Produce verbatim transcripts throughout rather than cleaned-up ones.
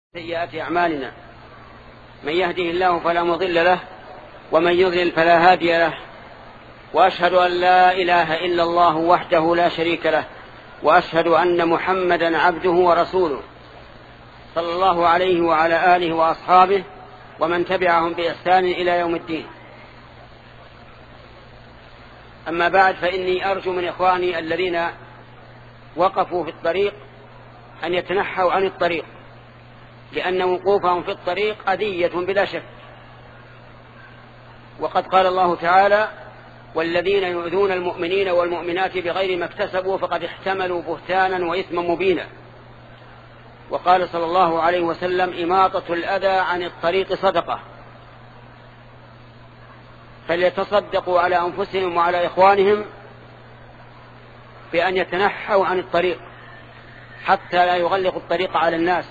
سيئات أعمالنا من يهده الله فلا مضل له ومن يضلل فلا هادي له، وأشهد أن لا إله إلا الله وحده لا شريك له، وأشهد أن محمدا عبده ورسوله صلى الله عليه وعلى آله وأصحابه ومن تبعهم بإحسان إلى يوم الدين. أما بعد، فإني أرجو من إخواني الذين وقفوا في الطريق أن يتنحوا عن الطريق، لأن وقوفهم في الطريق أذية بلا شك. وقد قال الله تعالى: والذين يؤذون المؤمنين والمؤمنات بغير ما اكتسبوا فقد احتملوا بهتانا وإثما مبينا. وقال صلى الله عليه وسلم: إماطة الأذى عن الطريق صدقة. فليتصدقوا على أنفسهم وعلى إخوانهم بأن يتنحوا عن الطريق حتى لا يغلقوا الطريق على الناس،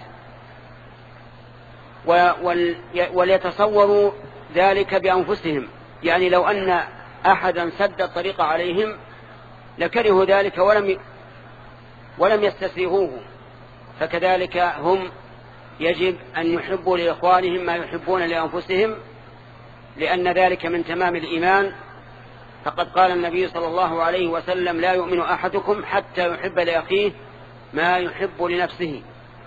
وليتصوروا ذلك بأنفسهم. يعني لو أن أحدا سد الطريق عليهم لكرهوا ذلك ولم ولم يستسيغوه، فكذلك هم يجب أن يحبوا لإخوانهم ما يحبون لأنفسهم، لأن ذلك من تمام الإيمان. فقد قال النبي صلى الله عليه وسلم: لا يؤمن أحدكم حتى يحب لأخيه ما يحب لنفسه.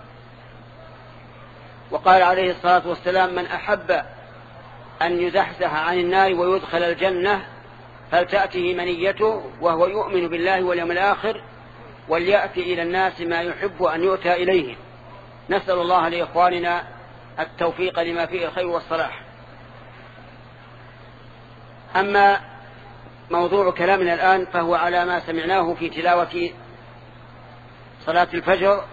وقال عليه الصلاة والسلام: من أحب أن يزحزح عن النار ويدخل الجنة فلتأته منيته وهو يؤمن بالله واليوم الآخر وليأتي إلى الناس ما يحب أن يؤتى إليه. نسأل الله لإخواننا التوفيق لما فيه الخير والصلاح. أما موضوع كلامنا الآن فهو على ما سمعناه في تلاوة صلاة الفجر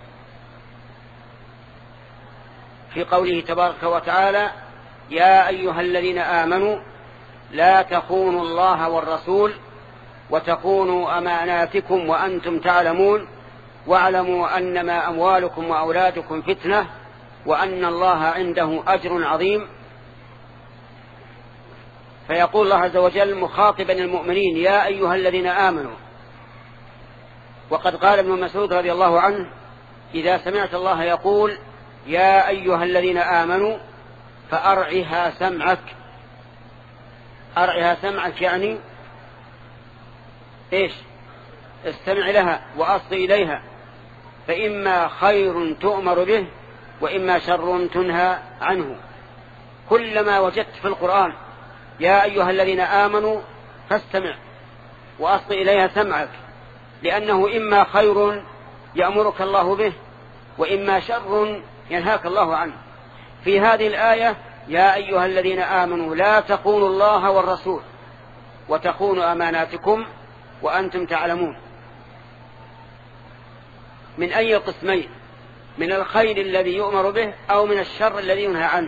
في قوله تبارك وتعالى: يا أيها الذين آمنوا لا تخونوا الله والرسول وتخونوا أماناتكم وأنتم تعلمون واعلموا أنما أموالكم وأولادكم فتنة وأن الله عنده أجر عظيم. فيقول الله عز وجل مخاطبا المؤمنين: يا أيها الذين آمنوا. وقد قال ابن مسعود رضي الله عنه: إذا سمعت الله يقول يا أيها الذين آمنوا فأرعها سمعك. أرعها سمعك يعني إيش؟ استمع لها وأصغي إليها، فإما خير تؤمر به وإما شر تنهى عنه. كلما وجدت في القرآن يا أيها الذين آمنوا فاستمع وأصغي إليها سمعك، لأنه إما خير يأمرك الله به وإما شر ينهاك الله عنه. في هذه الآية: يا أيها الذين آمنوا لا تخونوا الله والرسول وتخونوا أماناتكم وأنتم تعلمون. من أي قسمين؟ من الخير الذي يؤمر به أو من الشر الذي ينهى عنه؟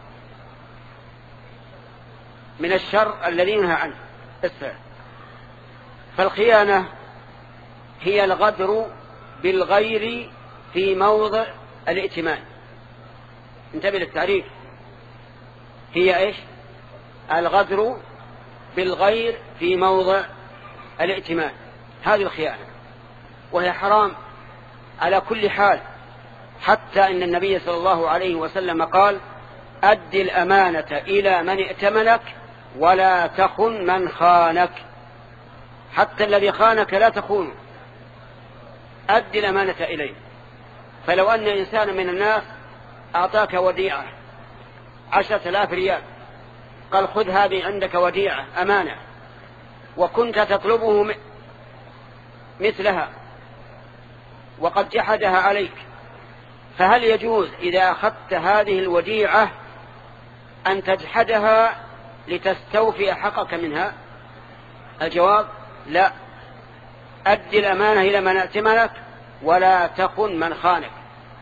من الشر الذي ينهى عنه. اسمع، فالخيانة هي الغدر بالغير في موضع الائتمان. انتبه للتعريف. هي ايش؟ الغدر بالغير في موضع الائتمان. هذه الخيانة، وهي حرام على كل حال، حتى ان النبي صلى الله عليه وسلم قال: أد الأمانة إلى من ائتمنك ولا تخن من خانك. حتى الذي خانك لا تخونه، أد الأمانة إليه. فلو أن إنسان من الناس أعطاك وديعة عشرة آلاف ريال، قال: خذ هذه عندك وديعة أمانة، وكنت تطلبه مثلها وقد جحدها عليك، فهل يجوز إذا أخذت هذه الوديعة أن تجحدها لتستوفي حقك منها؟ الجواب: لا. أد الأمانة إلى من ائتمنك ولا تخن من خانك.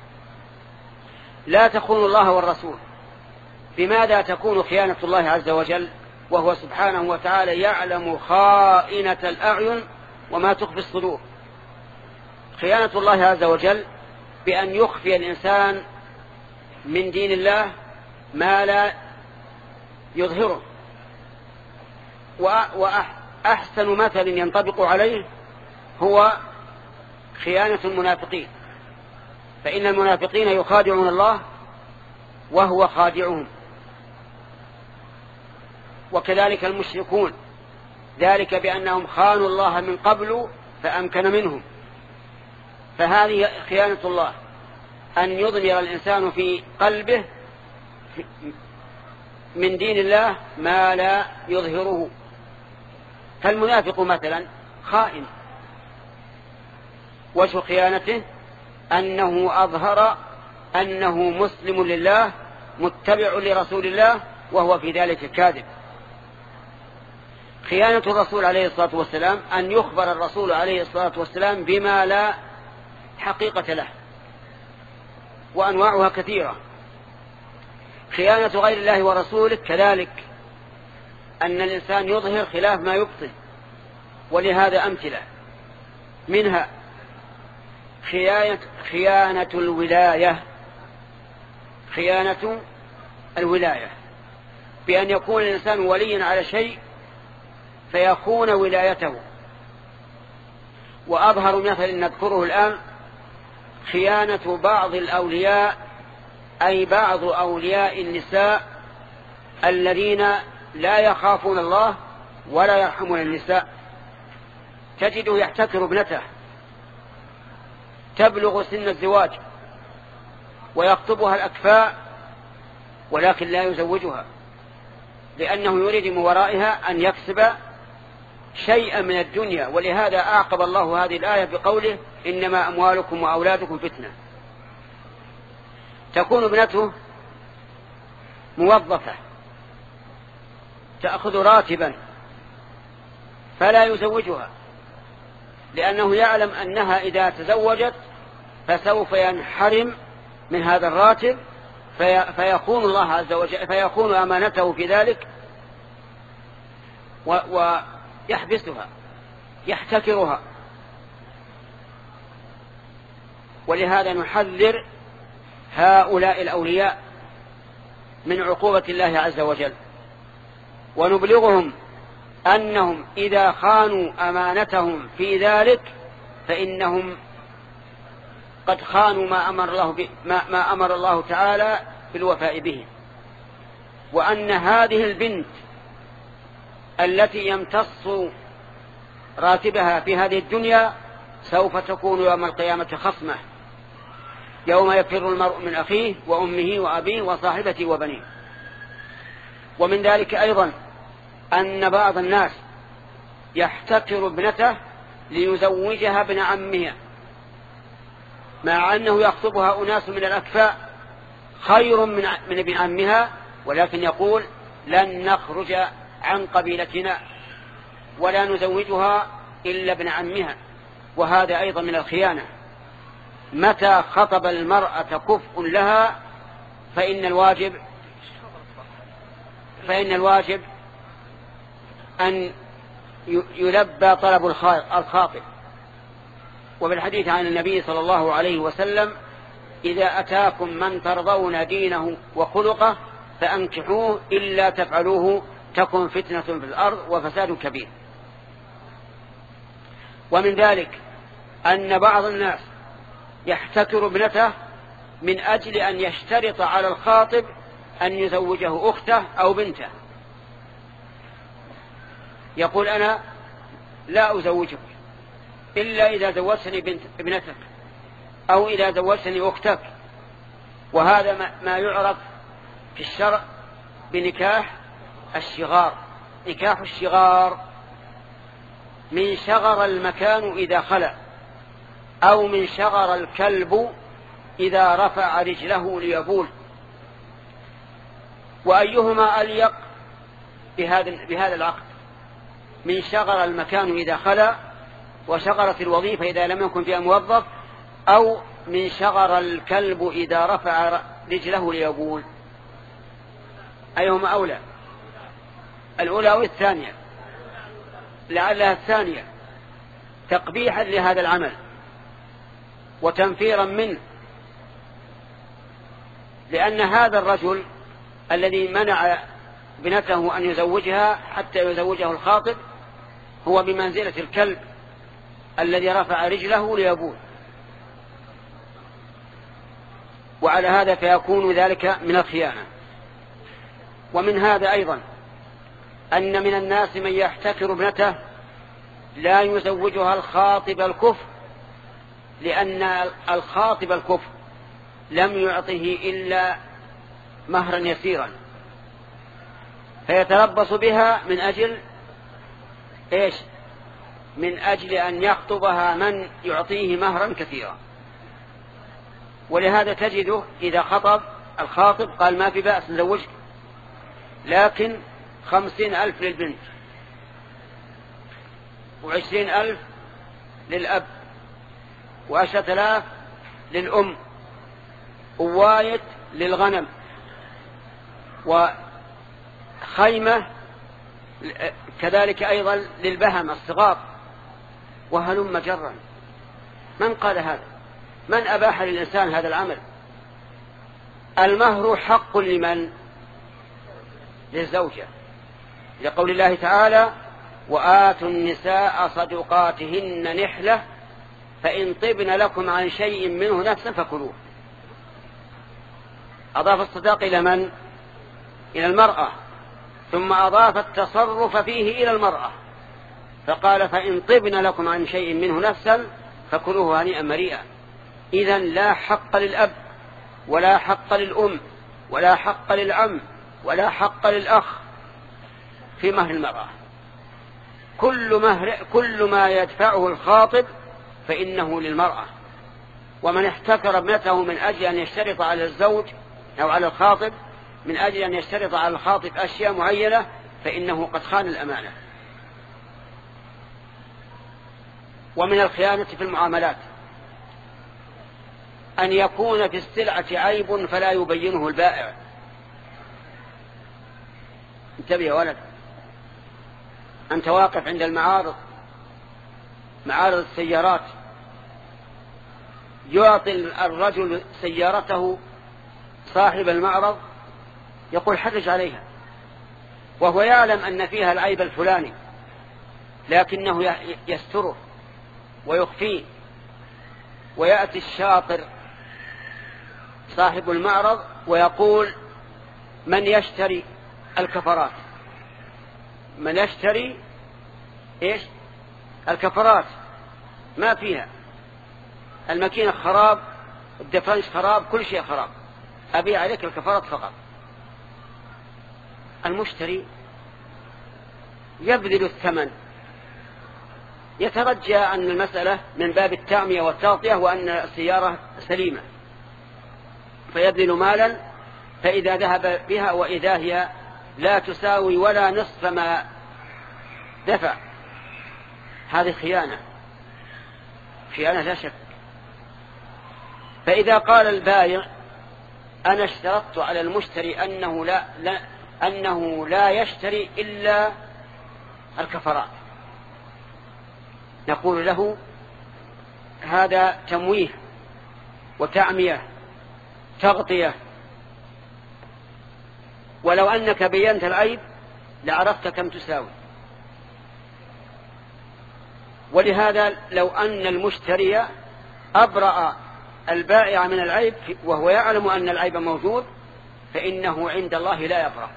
لا تخون الله والرسول. بماذا تكون خيانة الله عز وجل وهو سبحانه وتعالى يعلم خائنة الأعين وما تخفي الصدور؟ خيانة الله عز وجل بأن يخفي الإنسان من دين الله ما لا يظهره. وأحسن مثل ينطبق عليه هو خيانة المنافقين. فإن المنافقين يخادعون الله وهو خادعهم، وكذلك المشركون، ذلك بأنهم خانوا الله من قبل فأمكن منهم. فهذه خيانة الله، أن يضمر الإنسان في قلبه من دين الله ما لا يظهره. فالمنافق مثلا خائن، وجه خيانته أنه أظهر أنه مسلم لله متبع لرسول الله وهو في ذلك كاذب. خيانة الرسول عليه الصلاة والسلام أن يخبر الرسول عليه الصلاة والسلام بما لا حقيقة له، وأنواعها كثيرة. خيانة غير الله ورسوله كذلك، أن الإنسان يظهر خلاف ما يبطن، ولهذا أمثلة منها خيانة, خيانة الولاية خيانة الولاية بأن يكون الإنسان وليا على شيء فيخون ولايته. وأظهر مثل نذكره الآن خيانة بعض الأولياء، أي بعض أولياء النساء الذين لا يخافون الله ولا يرحمون النساء. تجده يحتكر ابنته تبلغ سن الزواج ويخطبها الأكفاء ولكن لا يزوجها، لأنه يريد من ورائها أن يكسب شيئا من الدنيا. ولهذا أعقب الله هذه الآية بقوله إنما أموالكم وأولادكم فتنة. تكون ابنته موظفة تأخذ راتبا فلا يزوجها، لأنه يعلم أنها إذا تزوجت فسوف ينحرم من هذا الراتب في فيكون الله عز وجل فيكون أمانته في ذلك ويحبسها يحتكرها. ولهذا نحذر هؤلاء الأولياء من عقوبة الله عز وجل، ونبلغهم أنهم إذا خانوا أمانتهم في ذلك فإنهم قد خانوا ما أمر الله, ب... ما... ما أمر الله تعالى بالوفاء به. وأن هذه البنت التي يمتص راتبها في هذه الدنيا سوف تكون يوم القيامة خصمة، يوم يفر المرء من أخيه وأمه وأبيه وصاحبته وبنيه. ومن ذلك أيضا أن بعض الناس يحتكر ابنته ليزوجها ابن عمها، مع أنه يخطبها أناس من الأكفاء خير من من ابن عمها، ولكن يقول لن نخرج عن قبيلتنا ولا نزوجها إلا ابن عمها. وهذا أيضا من الخيانة. متى خطب المرأة كفء لها فإن الواجب فإن الواجب أن يلبى طلب الخاطب. وبالحديث عن النبي صلى الله عليه وسلم إذا أتاكم من ترضون دينه وخلقه فأنكحوه إلا تفعلوه تكن فتنة في الأرض وفساد كبير. ومن ذلك أن بعض الناس يحتكر ابنته من أجل أن يشترط على الخاطب أن يزوجه أخته أو بنته، يقول أنا لا أزوجك إلا إذا زوجتني بنت ابنتك أو إذا زوجتني أختك. وهذا ما يعرف في الشرع بنكاح الشغار. نكاح الشغار من شغر المكان إذا خلى، أو من شغر الكلب إذا رفع رجله ليبول. وأيهما أليق بهذا بهذا العقد؟ من شغر المكان إذا خلى وشغرت الوظيفة إذا لم يكن فيها موظف، أو من شغر الكلب إذا رفع رجله ليبول؟ أيهما أولى؟ الأولى أو الثانية؟ لعلها الثانية تقبيحا لهذا العمل وتنفيرا منه، لأن هذا الرجل الذي منع ابنته أن يزوجها حتى يزوجه الخاطب هو بمنزلة الكلب الذي رفع رجله ليبول. وعلى هذا فيكون ذلك من الخيانة. ومن هذا أيضا أن من الناس من يحتكر ابنته لا يزوجها الخاطب الكفء، لأن الخاطب الكفء لم يعطه إلا مهرا يسيرا، فيتربص بها من أجل إيش؟ من أجل أن يخطبها من يعطيه مهرا كثيرا. ولهذا تجده إذا خطب الخاطب قال ما في بأس نزوجك، لكن خمسين ألف للبنت وعشرين ألف للأب وعشرة آلاف للأم ووايت للغنم وخيمة كذلك أيضا للبهم الصغار، وهلم جرا. من قال هذا؟ من أباح للإنسان هذا العمل؟ المهر حق لمن؟ للزوجة، لقول الله تعالى وآتوا النساء صدقاتهن نحلة فإن طبن لكم عن شيء منه نفسا فكلوه. أضاف الصداق إلى من؟ إلى المرأة، ثم أضاف التصرف فيه إلى المرأة فقال فإن طبن لكم عن شيء منه نفسا فكلوه هنيئا مريئا. إذن لا حق للأب ولا حق للأم ولا حق للعم ولا حق للأخ في مهر المرأة. كل, مهر كل ما يدفعه الخاطب فإنه للمرأة. ومن احتكر ابنته من أجل أن يشترط على الزوج أو على الخاطب من أجل أن يشترط على الخاطب أشياء معينة فإنه قد خان الأمانة. ومن الخيانة في المعاملات أن يكون في السلعة عيب فلا يبينه البائع. انتبه يا ولد، أنت واقف عند المعارض، معارض السيارات، يعطي الرجل سيارته صاحب المعرض يقول حرج عليها، وهو يعلم أن فيها العيب الفلاني لكنه يستره ويخفيه. ويأتي الشاطر صاحب المعرض ويقول من يشتري الكفرات؟ من يشتري إيش؟ الكفرات ما فيها، الماكينة خراب، الدفنش خراب، كل شيء خراب، أبيع عليك الكفرات فقط. المشتري يبذل الثمن، يترجى أن المسألة من باب التعمية والتغطية وأن السيارة سليمة، فيبذل مالا، فإذا ذهب بها وإذا هي لا تساوي ولا نصف ما دفع، هذه خيانة، خيانة لا شك. فإذا قال البائع أنا اشترطت على المشتري أنه لا, لا, أنه لا يشتري إلا الكفرات، نقول له هذا تمويه وتعمية تغطية، ولو أنك بينت العيب لعرفت كم تساوي. ولهذا لو أن المشتري أبرأ البائع من العيب وهو يعلم أن العيب موجود فإنه عند الله لا يبرأ.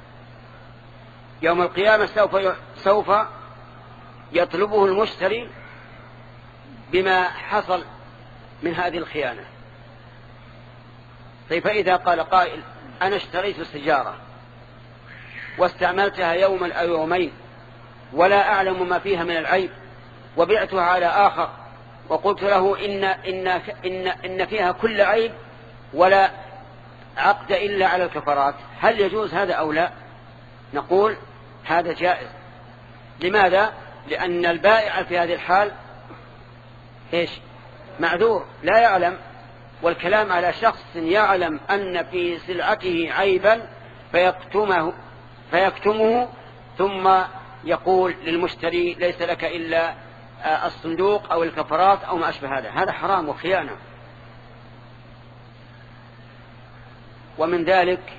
يوم القيامة سوف سوف يطلبه المشتري بما حصل من هذه الخيانة. طيب فإذا قال قائل أنا اشتريت سيارة واستعملتها يوما أو يومين ولا أعلم ما فيها من العيب وبعتها على آخر وقلت له إن, إن, إن, إن فيها كل عيب ولا عقد إلا على الكفرات، هل يجوز هذا أو لا؟ نقول هذا جائز. لماذا؟ لأن البائع في هذه الحال إيش؟ معذور لا يعلم، والكلام على شخص يعلم أن في سلعته عيبا فيكتمه, فيكتمه ثم يقول للمشتري ليس لك إلا الصندوق أو الكفرات أو ما أشبه هذا، هذا حرام وخيانة. ومن ذلك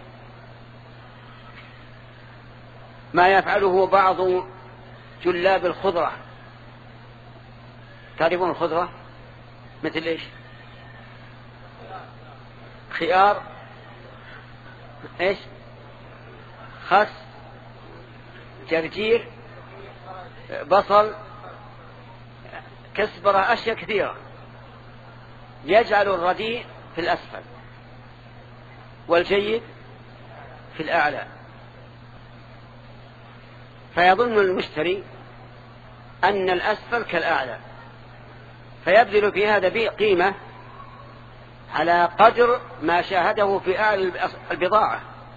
ما يفعله بعض جلاب الخضرة. تعرفون الخضرة مثل إيش؟ خيار، إيش، خس، جرجير، بصل، كزبرة، أشياء كثيرة. يجعل الرديء في الأسفل والجيد في الأعلى، فيظن المشتري أن الأسفل كالأعلى، فيبذل في هذا قيمة على قدر ما شاهده في أعلى البضاعة.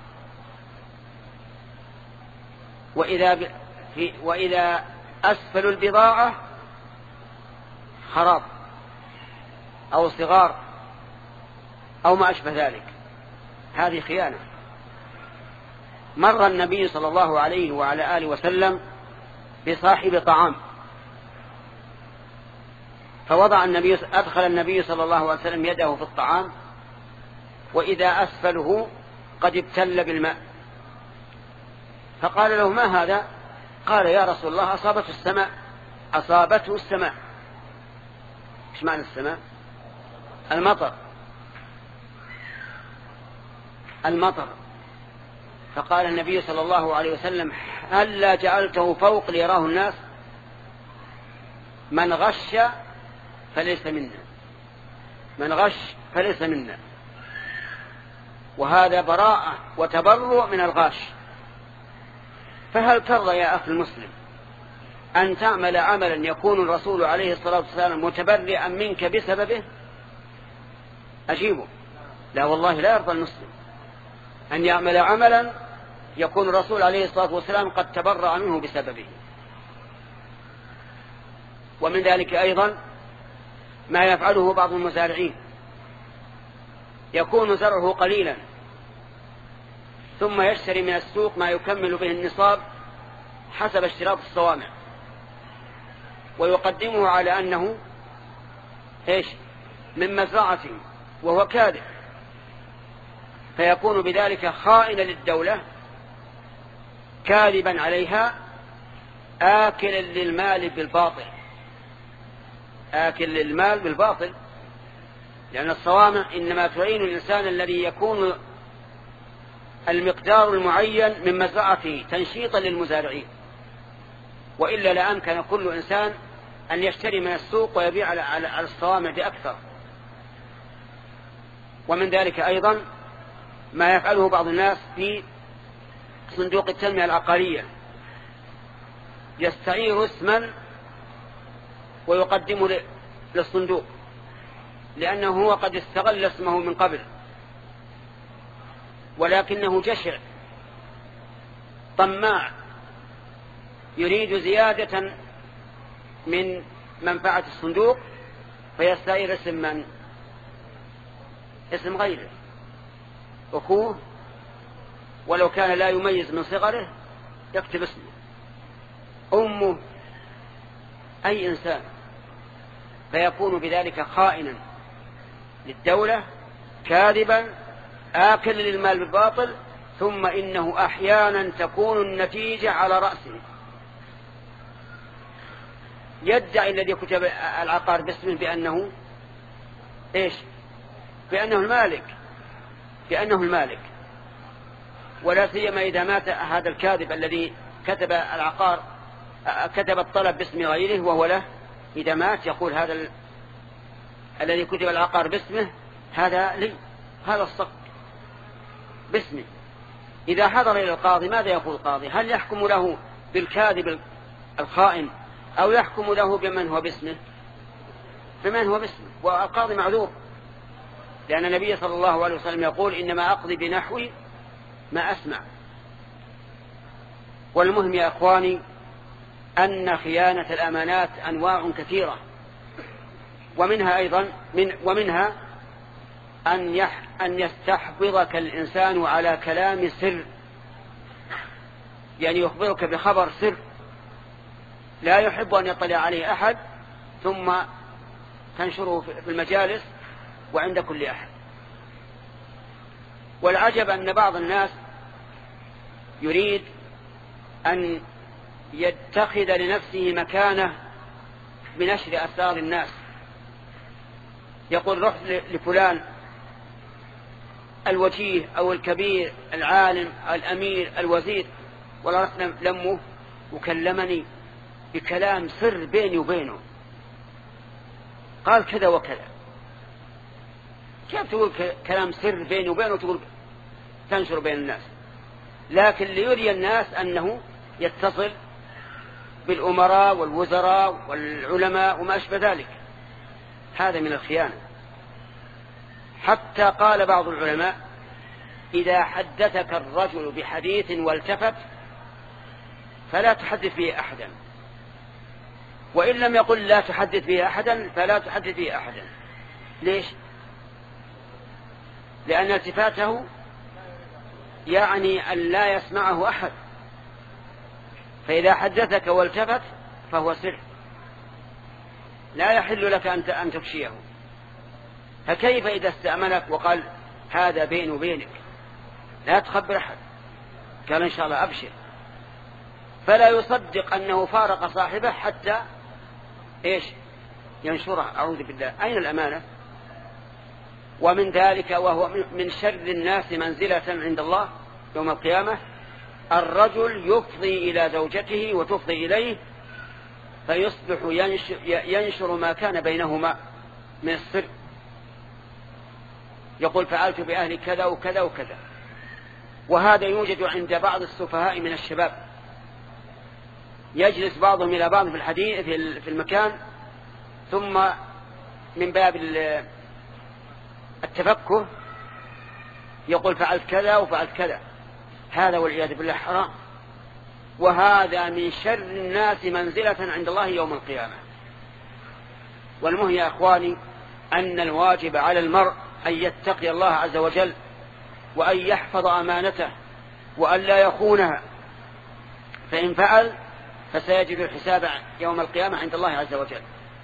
وإذا, في وإذا أسفل البضاعة خراب أو صغار أو ما أشبه ذلك، هذه خيانة. مر النبي صلى الله عليه وعلى آله وسلم بصاحب طعام، فوضع النبي أدخل النبي صلى الله عليه وسلم يده في الطعام، وإذا أسفله قد ابتل بالماء، فقال له: ما هذا؟ قال: يا رسول الله، أصابته السماء أصابته السماء. إيش معنى السماء؟ المطر المطر فقال النبي صلى الله عليه وسلم: هلا جعلته فوق ليراه الناس؟ من غش فليس منا، من غش فليس منا. وهذا براءة وتبرؤ من الغاش. فهل ترضى يا أخي المسلم أن تعمل عملا يكون الرسول عليه الصلاة والسلام متبرئا منك بسببه؟ أجيبه: لا والله، لا يرضى المسلم أن يعمل عملا يكون الرسول عليه الصلاة والسلام قد تبرأ منه بسببه. ومن ذلك أيضا ما يفعله بعض المزارعين، يكون زرعه قليلا ثم يشتري من السوق ما يكمل به النصاب حسب اشتراط الصوامع، ويقدمه على أنه إيش؟ من مزرعته، وهو كاذب، فيكون بذلك خائنا للدولة، كاذبا عليها، آكلا للمال بالباطل، آكل للمال بالباطل. لأن الصوامع إنما تعين الإنسان الذي يكون المقدار المعين من مزرعته تنشيطا للمزارعين، وإلا لأمكن كل إنسان أن يشتري من السوق ويبيع على الصوامع بأكثر. ومن ذلك أيضا ما يفعله بعض الناس في صندوق التنمية العقارية، يستعير اسما ويقدمه للصندوق، لأنه هو قد استغل اسمه من قبل، ولكنه جشع طماع يريد زيادة من منفعة الصندوق، فيستعير اسم من؟ اسم غيره، أخوه، ولو كان لا يميز من صغره يكتب اسمه، أمه، أي إنسان، فيكون بذلك خائنا للدولة، كاذبا، آكل للمال بالباطل. ثم إنه أحيانا تكون النتيجة على رأسه، يدعي الذي كتب العقار باسمه بأنه إيش؟ بأنه المالك، بأنه المالك. ولا سيما إذا مات هذا الكاذب الذي كتب العقار، كتب الطلب باسم غيره وهو له، إذا مات يقول هذا ال... الذي كتب العقار باسمه هذا لي، هذا الصك باسمه. إذا حضر إلى القاضي ماذا يقول القاضي؟ هل يحكم له بالكاذب الخائن أو يحكم له بمن هو باسمه؟ بمن هو باسمه. والقاضي معذور، لأن النبي صلى الله عليه وسلم يقول: إنما أقضي بنحو ما أسمع. والمهم يا أخواني أن خيانة الأمانات أنواع كثيرة، ومنها أيضا من ومنها أن يح أن يستحفظك الإنسان على كلام سر، يعني يخبرك بخبر سر لا يحب أن يطلع عليه أحد، ثم تنشره في المجالس وعند كل أحد. والعجب أن بعض الناس يريد أن يتخذ لنفسه مكانة بنشر أسرار الناس، يقول: رحت لفلان الوجيه أو الكبير العالم الأمير الوزير ولا لمه وكلمني بكلام سر بيني وبينه، قال كذا وكذا. كيف تقول كلام سر بيني وبينه تقول تنشر بين الناس؟ لكن ليري الناس أنه يتصل بالأمراء والوزراء والعلماء وما أشبه ذلك. هذا من الخيانة. حتى قال بعض العلماء: إذا حدثك الرجل بحديث والتفت فلا تحدث به أحدا، وإن لم يقل لا تحدث به أحدا فلا تحدث به أحدا. ليش؟ لأن التفاته يعني أن لا يسمعه أحد، فإذا حدثك والتفت فهو سر لا يحل لك أن تفشيه. فكيف إذا استأمنك وقال هذا بيني وبينك لا تخبر أحد؟ قال إن شاء الله أبشر، فلا يصدق أنه فارق صاحبه حتى إيش ينشره. أعوذ بالله، أين الأمانة؟ ومن ذلك وهو من شر الناس منزلة عند الله يوم القيامة الرجل يفضي إلى زوجته وتفضي إليه فيصبح ينشر ما كان بينهما من السر، يقول فعلت بأهل كذا وكذا وكذا. وهذا يوجد عند بعض السفهاء من الشباب، يجلس بعضهم إلى بعض في الحديث في المكان، ثم من باب التفكه يقول فعلت كذا وفعلت كذا. هذا والعياذ بالله حرام، وهذا من شر الناس منزلة عند الله يوم القيامة. والمهم يا أخواني أن الواجب على المرء أن يتقي الله عز وجل، وأن يحفظ أمانته، وأن لا يخونها، فإن فعل فسيجد الحساب يوم القيامة عند الله عز وجل.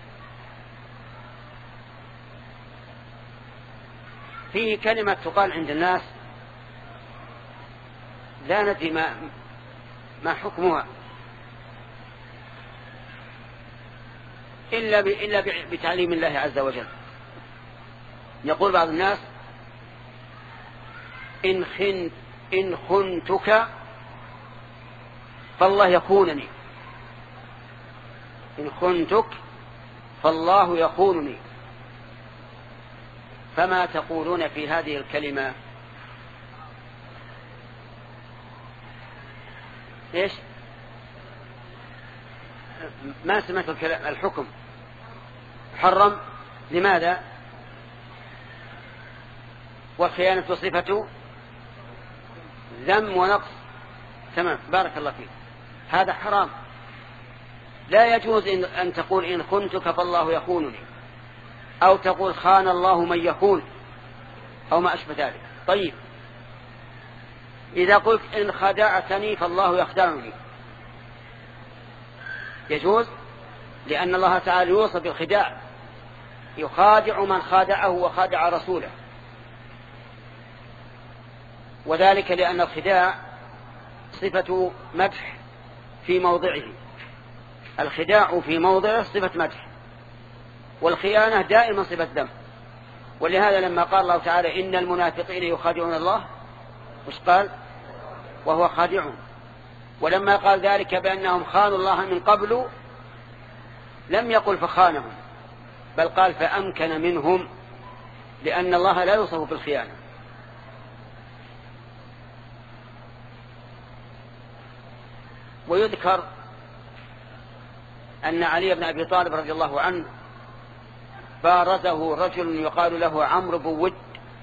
فيه كلمة تقال عند الناس لا ندري ما, ما حكمها إلا, إلا بتعليم الله عز وجل. يقول بعض الناس إن, خن إن خنتك فالله يخونني، إن خنتك فالله يخونني. فما تقولون في هذه الكلمة؟ إيش؟ ما سمعت الحكم حرم. لماذا؟ والخيانة صفة ذم ونقص. تمام، بارك الله فيك. هذا حرام، لا يجوز أن تقول إن خنتك فالله يخونني، أو تقول خان الله من يخون، أو ما أشبه ذلك. طيب إذا قلت إن خدعتني فالله يخدعني يجوز، لأن الله تعالى يوصف بالخداع، يخادع من خادعه وخادع رسوله، وذلك لأن الخداع صفة مدح في موضعه، الخداع في موضعه صفة مدح، والخيانة دائما صفة ذم. ولهذا لما قال الله تعالى إن المنافقين يخادعون الله، وش قال؟ وهو خادعهم. ولما قال ذلك بأنهم خانوا الله من قبل لم يقل فخانهم، بل قال فأمكن منهم، لأن الله لا يوصف بالخيانة. ويذكر أن علي بن أبي طالب رضي الله عنه بارزه رجل يقال له عمرو بن ود.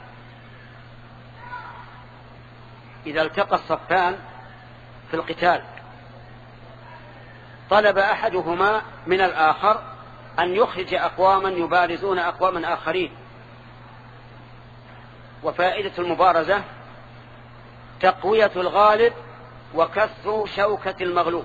إذا التقى الصفان في القتال طلب أحدهما من الآخر أن يخرج أقواما يبارزون أقواما آخرين. وفائدة المبارزة تقوية الغالب وكسر شوكة المغلوب،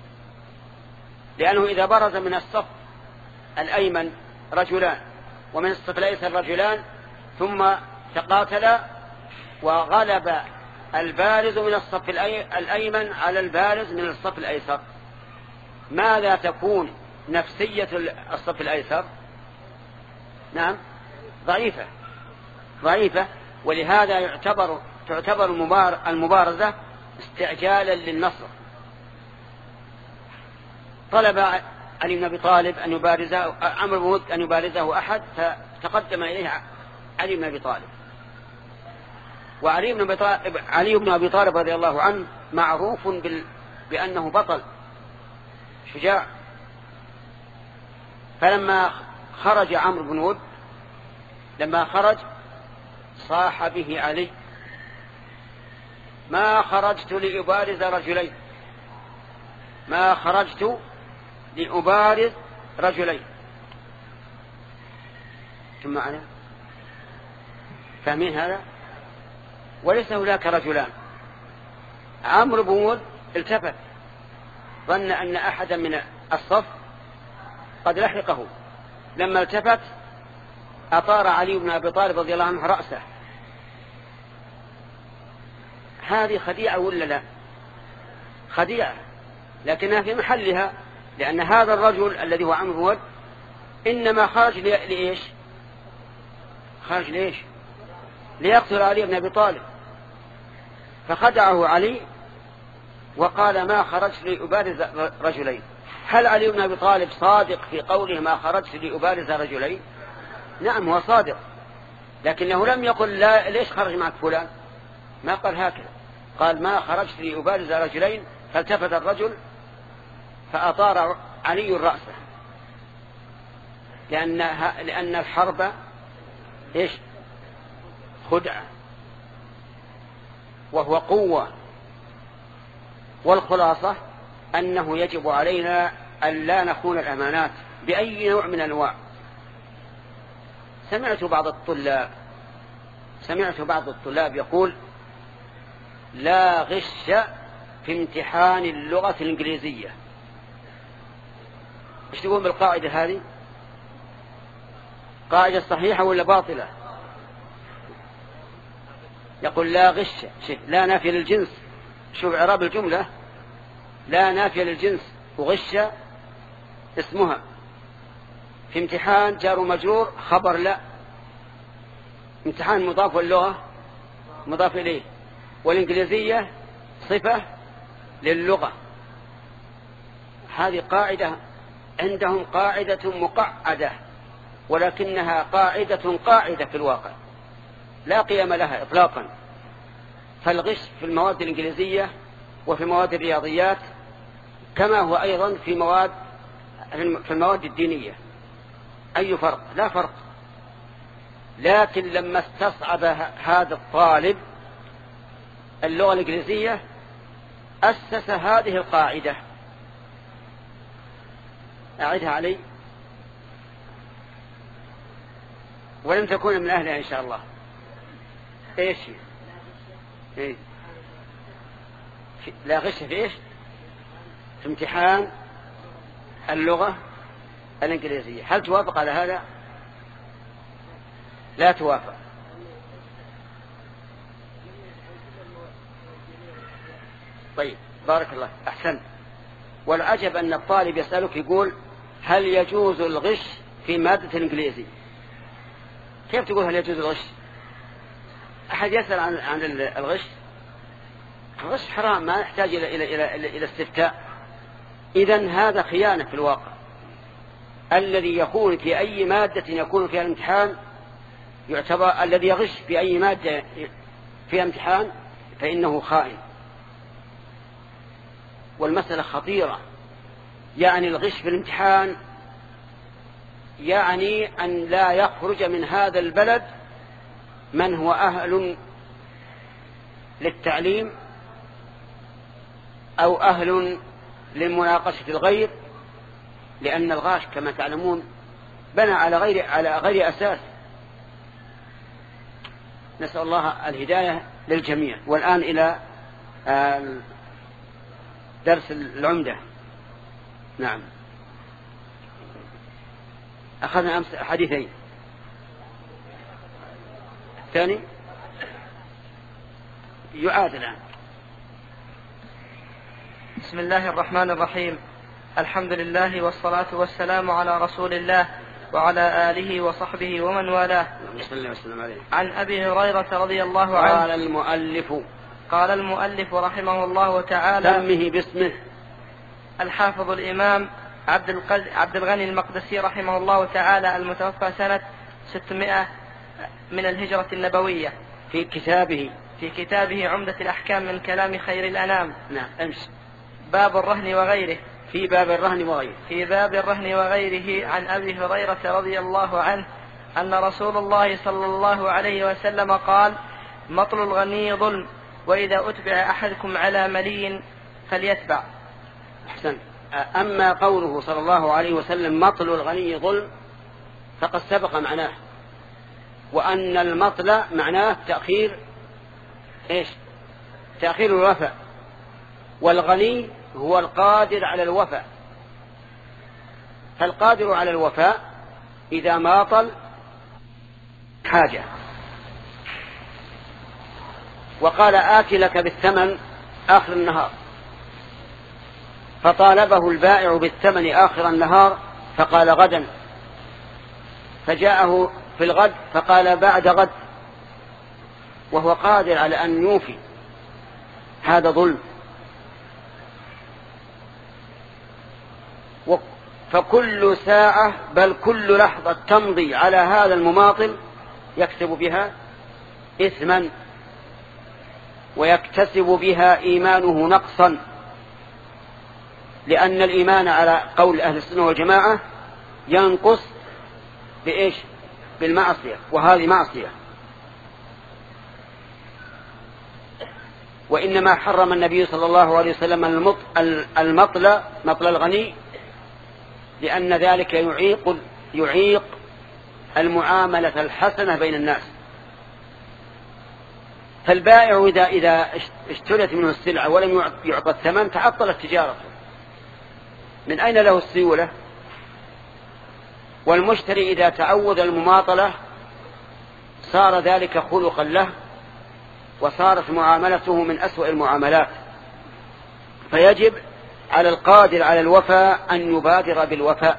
لأنه إذا برز من الصف الأيمن رجلان ومن الصف الأيسر رجلان ثم تقاتلا وغلب البارز من الصف الأيمن على البارز من الصف الأيسر، ماذا تكون نفسية الصف الأيسر؟ نعم ضعيفة ضعيفة ولهذا يعتبر تعتبر المبارزة استعجالا للنصر. طلب علي بن أبي طالب أن يبارزه عمرو بن ود أن يبارزه أحد، فتقدم إليه علي بن أبي طالب. وعلي بن أبي طالب, علي بن أبي طالب رضي الله عنه معروف بأنه بطل شجاع. فلما خرج عمرو بن ود لما خرج صاح به علي: ما خرجت لأبارز رجلين ما خرجت لأبارز رجلين ثم معنا فاهمين هذا؟ وليس هناك رجلان. عمرو بن ود التفت، ظن أن أحدا من الصف قد لحقه. لما التفت أطار علي بن أبي طالب رضي الله عنه رأسه. هذه خديعة ولا لا؟ خديعة، لكنها في محلها، لأن هذا الرجل الذي هو عمرو بن ود إنما خرج لإيش؟ خرج لإيش؟ ليقتل علي بن أبي طالب. فخدعه علي وقال: ما خرجت لأبارز رجلين. هل علي بن أبي طالب صادق في قوله ما خرجت لأبارز رجلين؟ نعم هو صادق، لكنه لم يقل لا ليش خرج معك فلان، ما قال هكذا، قال ما خرجت لأبارز رجلين. فالتفت الرجل فأطار علي رأسه، لأن, لأن الحرب إيش؟ خدعة وهو قوة. والخلاصة أنه يجب علينا أن لا نخون الأمانات بأي نوع من أنواع. سمعت بعض الطلاب سمعت بعض الطلاب يقول: لا غش في امتحان اللغة الإنجليزية. ايش تقول بالقاعدة هذه؟ قاعدة صحيحة ولا باطلة؟ يقول لا غش، لا نافية للجنس. شوف إعراب الجملة: لا نافية للجنس، وغش اسمها، في امتحان جار ومجرور خبر لا، امتحان مضاف واللغة مضاف إليه، والإنجليزية صفة للغة. هذه قاعدة عندهم قاعدة مقعدة، ولكنها قاعدة قاعدة في الواقع لا قيم لها إطلاقا. فالغش في المواد الإنجليزية وفي مواد الرياضيات كما هو أيضا في مواد في المواد الدينية. أي فرق؟ لا فرق. لكن لما استصعب هذا الطالب اللغة الإنجليزية أسس هذه القاعدة. أعدها علي ولم تكون من أهلها إن شاء الله. إيش إيه؟ لا غش في إيش؟ في امتحان اللغة الإنجليزية. هل توافق على هذا؟ لا توافق. طيب بارك الله، أحسن. والعجب أن الطالب يسألك يقول: هل يجوز الغش في مادة الإنجليزي؟ كيف تقول هل يجوز الغش؟ أحد يسأل عن عن الغش؟ الغش حرام، ما يحتاج إلى إلى إلى إلى, إلى استفتاء. إذن هذا خيانة في الواقع. الذي يكون في أي مادة يكون فيها الامتحان يعتبر، الذي يغش في أي مادة فيها امتحان فإنه خائن. والمسألة خطيرة. يعني الغش في الامتحان يعني أن لا يخرج من هذا البلد من هو أهل للتعليم أو أهل للمناقشة الغير، لأن الغاش كما تعلمون بنى على غير على غير أساس. نسأل الله الهداية للجميع. والآن إلى درس العمدة. نعم، أخذنا أمس حديثين. الثاني يعاد الآن. بسم الله الرحمن الرحيم. الحمد لله والصلاة والسلام على رسول الله وعلى آله وصحبه ومن والاه. عن أبي هريرة رضي الله عنه قال المؤلف قال المؤلف رحمه الله تعالى سمه باسمه. الحافظ الإمام عبد, عبد الغني المقدسي رحمه الله تعالى المتوفى سنة ستمائة من الهجرة النبوية، في كتابه في كتابه عمدة الأحكام من كلام خير الأنام. نعم أمس. باب الرهن وغيره. في باب الرهن وغيره في باب الرهن وغيره عن أبي هريرة رضي الله عنه أن رسول الله صلى الله عليه وسلم قال: مطل الغني ظلم، وإذا أتبع أحدكم على ملي فليتبع. أحسن. أما قوله صلى الله عليه وسلم مطل الغني ظلم فقد سبق معناه، وأن المطل معناه تأخير إيش؟ تأخير الوفاء، والغني هو القادر على الوفاء. فالقادر على الوفاء إذا ماطل حاجة وقال آتي لك بالثمن آخر النهار، فطالبه البائع بالثمن آخر النهار فقال غدا، فجاءه في الغد فقال بعد غد، وهو قادر على أن يوفي، هذا ظلم. فكل ساعة بل كل لحظة تمضي على هذا المماطل يكسب بها إثما ويكتسب بها إيمانه نقصا، لأن الإيمان على قول أهل السنة والجماعة ينقص بإيش؟ بالمعصية، وهذه معصية. وإنما حرم النبي صلى الله عليه وسلم المطل مطل الغني لأن ذلك يعيق يعيق المعاملة الحسنة بين الناس. فالبائع إذا إذا اشترت منه السلعة ولم يعطى الثمن تعطلت تجارته، من أين له السيولة؟ والمشتري إذا تعود المماطلة صار ذلك خلقا له، وصارت معاملته من أسوأ المعاملات. فيجب على القادر على الوفاء أن يبادر بالوفاء،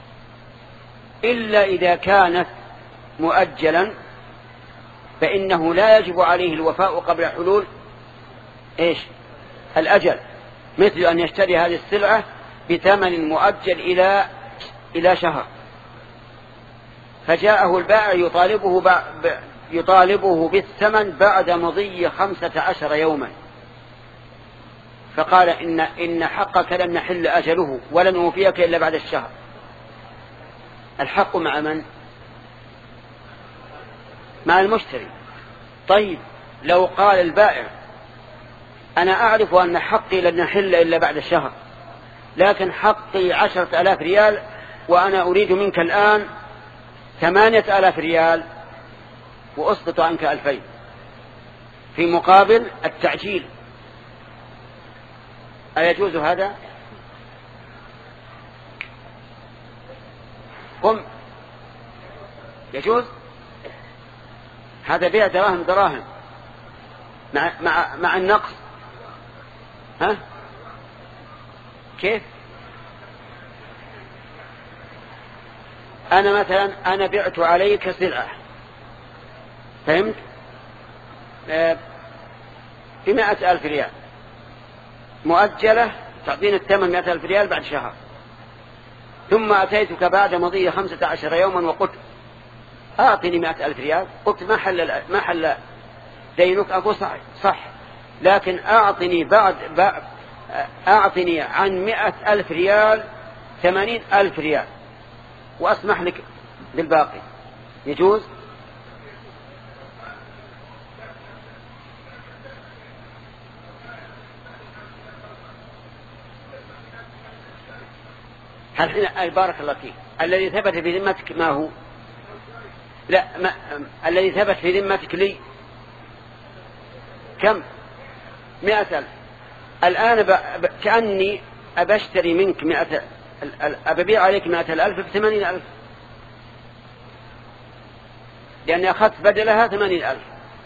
إلا إذا كانت مؤجلا فإنه لا يجب عليه الوفاء قبل حلول إيش؟ الأجل، مثل أن يشتري هذه السلعة بثمن مؤجل إلى إلى شهر، فجاءه البائع يطالبه ب... يطالبه بالثمن بعد مضي خمسة عشر يوما، فقال إن, إن حقك لن نحل أجله ولن أوفيك إلا بعد الشهر. الحق مع من؟ مع المشتري. طيب لو قال البائع أنا أعرف أن حقي لن نحل إلا بعد الشهر، لكن حقي عشرة آلاف ريال وأنا أريد منك الآن ثمانية آلاف ريال وأسقط عنك ألفين في مقابل التعجيل، أيجوز هذا؟ قم يجوز؟ هذا بيع دراهم دراهم مع, مع, مع النقص. ها كيف؟ أنا مثلا أنا بعت عليك سلعة، فهمت؟ بمائة ألف ريال مؤجلة، تعطيني الثمن مائة ألف ريال بعد شهر، ثم أتيتك بعد مضي خمسة عشر يوما وقلت أعطني مائة ألف ريال، قلت ما حل ما حل دينك، أقول صح صح، لكن أعطني بعد أعطني عن مائة ألف ريال ثمانين ألف ريال وأسمح لك بالباقي، يجوز؟ هل بارك الله فيك، الذي ثبت في ذمتك ما هو؟ لا ما الذي ثبت في ذمتك لي كم؟ مئة ألف. الآن ب... ب... كأني أبشتري منك مئة أبيع عليك مئة الألف بثمانين ألف، لأني أخذت بدلها ثمانين ألف.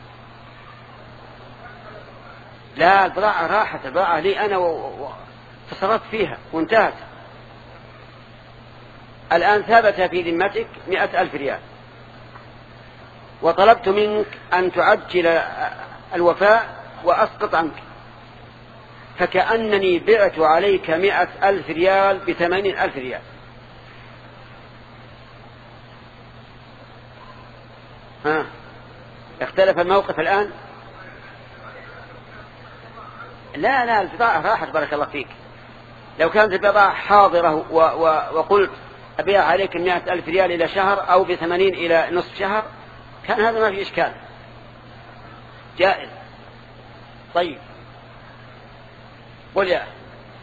لا البضاعة راحت، البضاعة لي أنا وتصرفت فيها وانتهت. الآن ثبت في ذمتك مئة ألف ريال، وطلبت منك أن تعجل الوفاء وأسقط عنك، فكأنني بعت عليك مئة ألف ريال بثمانين ألف ريال. ها اختلف الموقف الآن؟ لا لا البضاعة راحت بارك الله فيك. لو كانت البضاعة حاضرة و و وقلت أبيع عليك مئة ألف ريال إلى شهر أو بثمانين إلى نصف شهر كان هذا ما في إشكال، جائز. طيب قل يا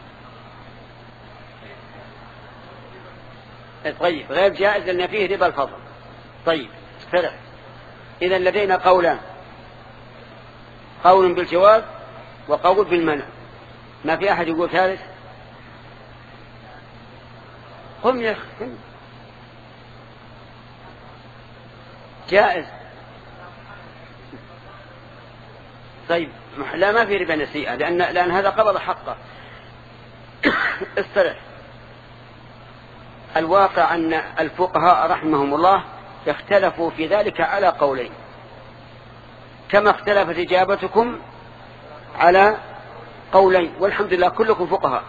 طيب غير جائز لأن فيه ربا الفضل. طيب استرع. إذن لدينا قولان، قول بالجواز وقول بالمنع. ما في أحد يقول ثالث؟ قم يا أخي. جائز. طيب لا ما في ربا نسيئة لأن, لأن هذا قبض حقه. استرح. الواقع أن الفقهاء رحمهم الله اختلفوا في ذلك على قولين، كما اختلفت إجابتكم على قولين، والحمد لله كلكم فقهاء.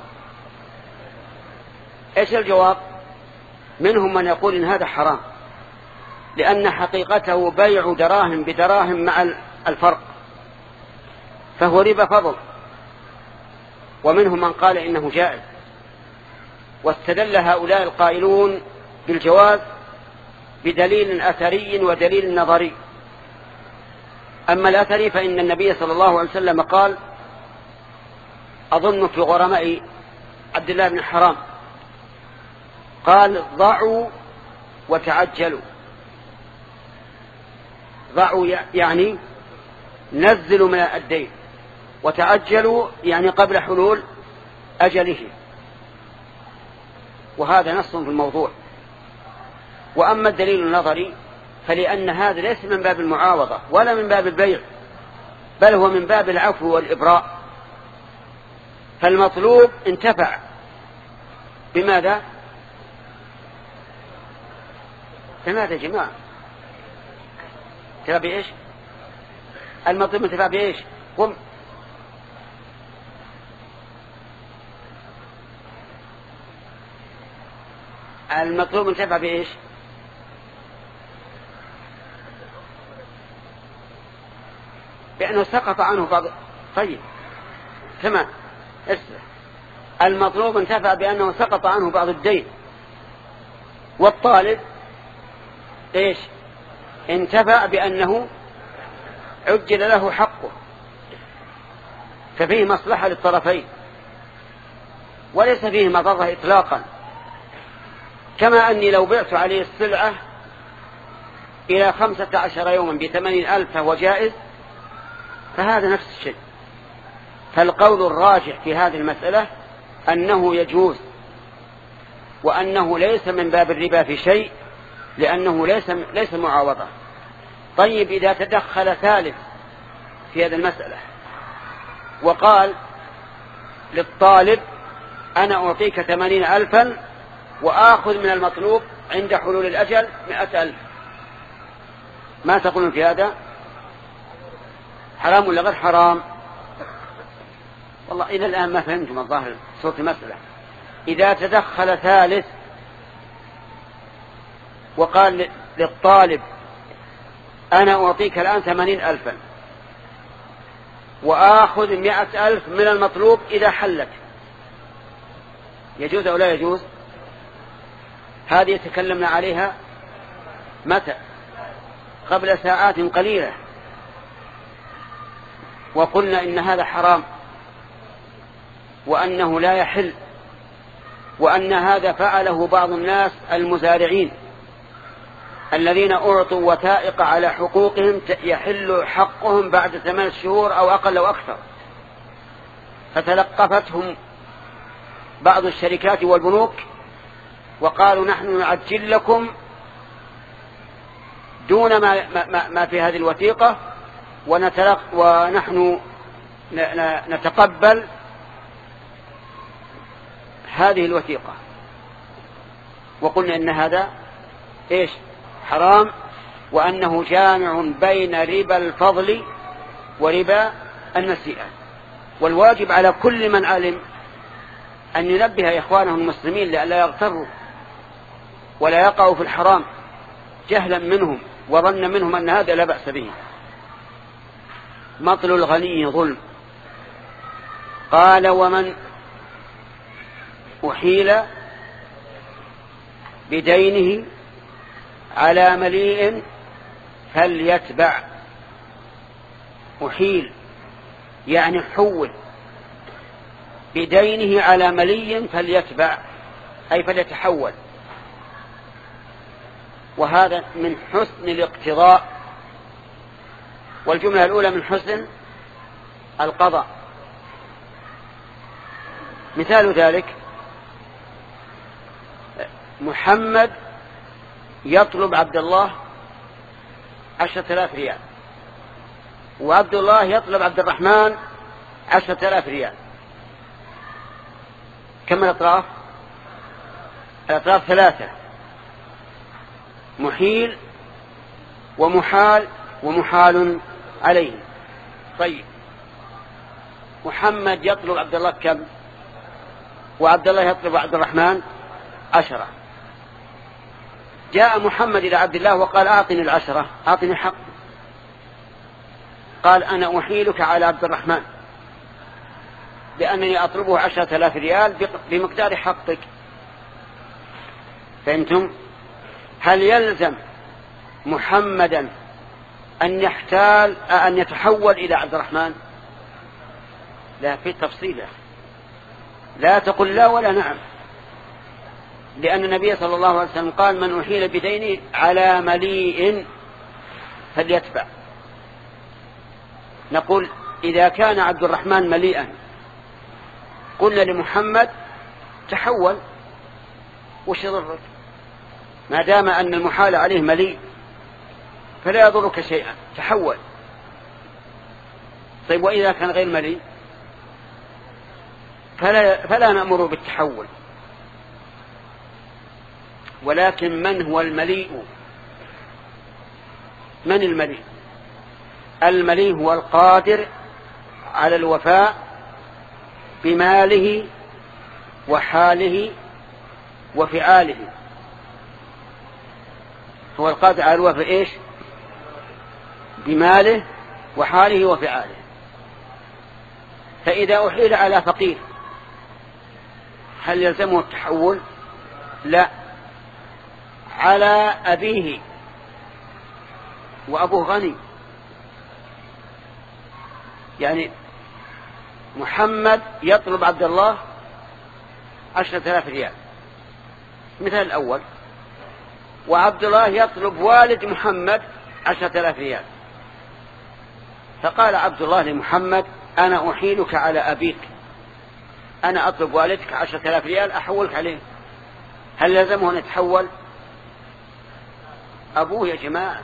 ايش الجواب؟ منهم من يقول إن هذا حرام لأن حقيقته بيع دراهم بدراهم مع الفرق، فهو ربا فضل. ومنهم من قال إنه جائز، واستدل هؤلاء القائلون بالجواز بدليل أثري ودليل نظري. أما الأثري فإن النبي صلى الله عليه وسلم قال، أظن في غرماء عبد الله بن حرام، قال ضعوا وتعجلوا. ضعوا يعني نزلوا من الدين، وتعجلوا يعني قبل حلول أجله، وهذا نص في الموضوع. وأما الدليل النظري فلأن هذا ليس من باب المعاوضة ولا من باب البيع، بل هو من باب العفو والإبراء. فالمطلوب انتفع بماذا؟ بماذا يا جماعة؟ انتفع بإيش؟ المطلوب انتفع بإيش؟ قم. المطلوب انتفع بإيش؟ بأنه سقط عنه بعض. طيب تمام. اسمع، المطلوب انتفع بأنه سقط عنه بعض الدين، والطالب ايش؟ انتفع بأنه عجل له حقه، ففيه مصلحة للطرفين وليس فيه مضرة إطلاقا. كما أني لو بعت عليه السلعة إلى خمسة عشر يوما بثمانين ألف فهو جائز، فهذا نفس الشيء. فالقول الراجح في هذه المسألة أنه يجوز، وأنه ليس من باب الربا في شيء، لأنه ليس ليس معاوضة. طيب إذا تدخل ثالث في هذه المسألة وقال للطالب أنا أعطيك ثمانين ألفا وآخذ من المطلوب عند حلول الأجل مئة ألف، ما تقولون في هذا؟ حرام ولا غير حرام؟ والله إلى الآن ما فهمتم الظاهر صوت المسألة. إذا تدخل ثالث وقال للطالب أنا أعطيك الآن ثمانين ألفا وآخذ مئة ألف من المطلوب إذا حلت، يجوز أو لا يجوز؟ هذه يتكلمنا عليها متى؟ قبل ساعات قليلة، وقلنا إن هذا حرام وأنه لا يحل، وأن هذا فعله بعض الناس المزارعين الذين أعطوا وثائق على حقوقهم يحل حقهم بعد ثمان شهور أو أقل أو أكثر، فتلقفتهم بعض الشركات والبنوك وقالوا نحن نعجل لكم دون ما, ما, ما في هذه الوثيقة، ونتلق ونحن نتقبل هذه الوثيقة. وقلنا إن هذا إيش حرام، وأنه جامع بين ربا الفضل وربا النسيئة. والواجب على كل من علم أن ينبه إخوانه المسلمين لئلا يغتروا ولا يقعوا في الحرام جهلا منهم وظن منهم أن هذا لا بأس به. مطل الغني ظلم. قال ومن أحيل بدينه على مليء فليتبع. أحيل يعني حول بدينه على ملي فليتبع، أي فليتحول. وهذا من حسن الاقتضاء، والجملة الأولى من حسن القضاء. مثال ذلك محمد يطلب عبد الله عشرة آلاف ريال، وعبد الله يطلب عبد الرحمن عشرة آلاف ريال. كم الأطراف؟ الأطراف ثلاثة: محيل ومحال ومحال عليه. طيب محمد يطلب عبد الله كم؟ وعبد الله يطلب عبد الرحمن عشرة. جاء محمد إلى عبد الله وقال أعطني العشرة، أعطني حق. قال أنا أحيلك على عبد الرحمن لأنني أطلبه عشرة آلاف ريال بمقدار حقك. فهمتم؟ هل يلزم محمدا أن يحتال أن يتحول إلى عبد الرحمن؟ لا، في تفصيله. لا تقل لا ولا نعم، لأن النبي صلى الله عليه وسلم قال من أحيل بدينه على مليء فليتبع. نقول إذا كان عبد الرحمن مليئا قلنا لمحمد تحول، وش يضرك؟ ما دام أن المحال عليه مليء فلا يضرك شيئا، تحول. طيب وإذا كان غير مليء فلا, فلا نأمر بالتحول. ولكن من هو المليء؟ من المليء؟ المليء هو القادر على الوفاء بماله وحاله وفعاله. هو القادر على الوفاء إيش؟ بماله وحاله وفعاله. فإذا أحيل على فقير هل يلزمه التحول؟ لا. على أبيه وأبوه غني، يعني محمد يطلب عبد الله عشرة آلاف ريال مثل الأول، وعبد الله يطلب والد محمد عشرة آلاف ريال. فقال عبد الله لمحمد أنا أحيلك على أبيك، أنا أطلب والدك عشرة آلاف ريال أحولك عليه. هل لازمه أن يتحول؟ أبوه يا جماعة،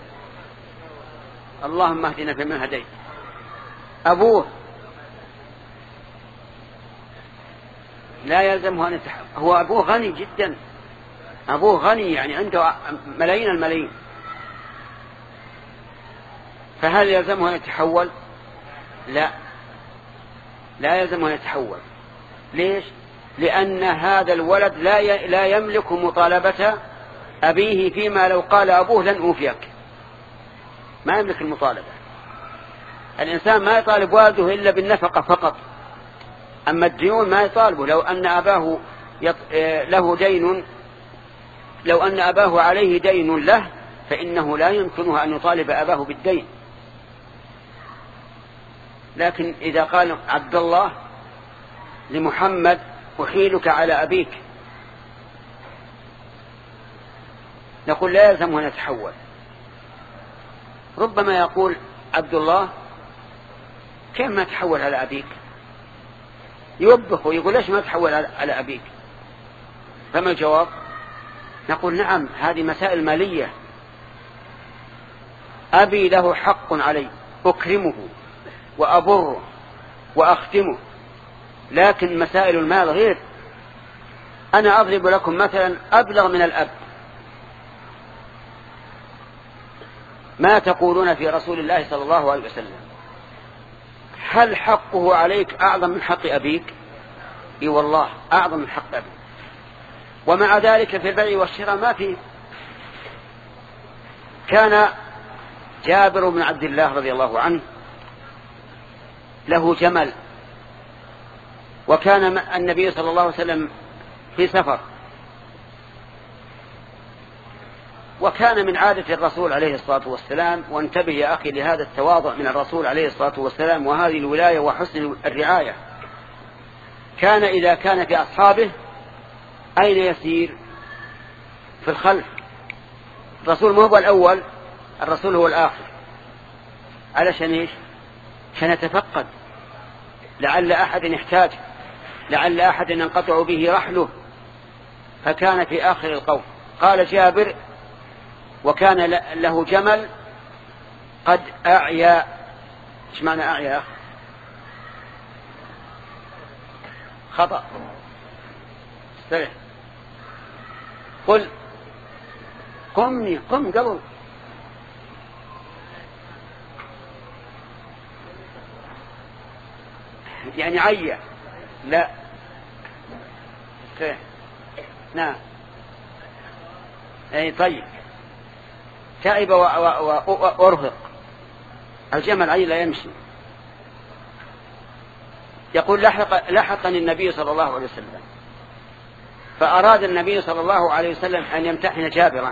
اللهم اهدنا فيمن هديت. أبوه لا يلزمه أن يتحول، هو أبوه غني جدا، أبوه غني يعني عنده ملايين الملايين. فهل يلزمه أن يتحول؟ لا، لا يلزمه أن يتحول. ليش؟ لأن هذا الولد لا لا يملك مطالبة أبيه فيما لو قال أبوه لن أوفيك، ما يملك المطالبة. الإنسان ما يطالب والده إلا بالنفقة فقط، أما الديون ما يطالبه. لو أن أباه يط... له دين، لو أن أباه عليه دين له فإنه لا يمكنه أن يطالب أباه بالدين. لكن إذا قال عبد الله لمحمد أحيلك على أبيك، نقول لا يلزم أن يتحول. ربما يقول عبد الله كيف ما تحول على أبيك؟ يوبخ ويقول ليش ما تحول على أبيك؟ فما الجواب؟ نقول نعم، هذه مسائل مالية، أبي له حق علي أكرمه وأبره وأختمه، لكن مسائل المال غير. أنا أضرب لكم مثلا أبلغ من الأب. ما تقولون في رسول الله صلى الله عليه وسلم؟ هل حقه عليك أعظم من حق أبيك؟ إي والله أعظم من حق أبيك. ومع ذلك في البيع والشراء ما فيه. كان جابر بن عبد الله رضي الله عنه له جمل، وكان النبي صلى الله عليه وسلم في سفر، وكان من عادة الرسول عليه الصلاة والسلام، وانتبه يا أخي لهذا التواضع من الرسول عليه الصلاة والسلام وهذه الولاية وحسن الرعاية، كان إذا كان في أصحابه أين يسير؟ في الخلف. الرسول ما هو الأول، الرسول هو الآخر. علشان إيش؟ عشان يتفقد، لعل أحد يحتاج، لعل أحد ينقطع به رحله، فكان في آخر القوم. قال جابر: وكان له جمل قد أعيا. إيش معنى أعيا؟ خطأ. استرح. قل قمني قم قبل. يعني عيا. لا. استرح. نعم. أي طيب. تعب وأرهق. الجمل عي لا يمشي. يقول: لحق لحقني النبي صلى الله عليه وسلم، فأراد النبي صلى الله عليه وسلم أن يمتحن جابرا،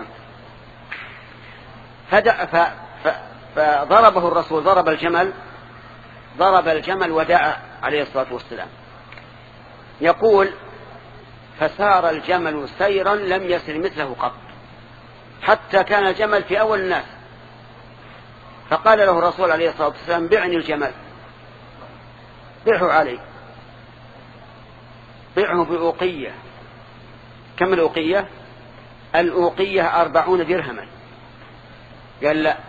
فضربه الرسول، ضرب الجمل ضرب الجمل ودعا عليه الصلاة والسلام. يقول: فسار الجمل سيرا لم يسر مثله قط، حتى كان الجمل في أول الناس. فقال له الرسول عليه الصلاة والسلام: بعني الجمل، بيعه علي، بيعه بأوقية. كم الأوقية؟ الأوقية أربعون درهما. قال لا.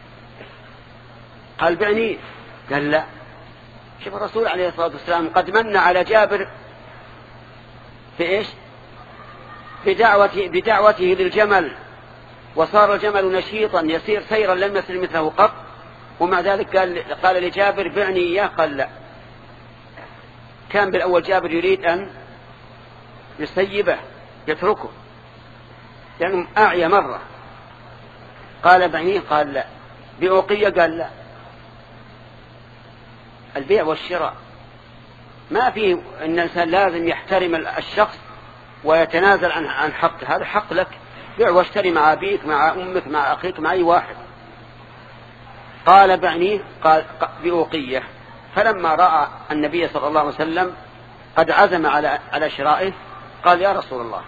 قال: بعني. قال لا. شوف الرسول عليه الصلاة والسلام قد من على جابر في إيش؟ بدعوته, بدعوته للجمل، وصار الجمل نشيطا يسير سيرا لم يسر مثله قط، ومع ذلك قال, قال لجابر: بعني إياه. قال لا. كان بالأول جابر يريد أن يسيبه يتركه لأنه يعني أعيا مرة. قال: بعنيه. قال لا. بأوقية. قال لا. البيع والشراء ما فيه أن الإنسان لازم يحترم الشخص ويتنازل عن عن حقه. هذا حق لك، بيع واشتري مع أبيك مع أمك مع أخيك مع أي واحد. قال: بعنيه. قال: بأوقية. فلما رأى النبي صلى الله عليه وسلم قد عزم على على شرائه قال: يا رسول الله،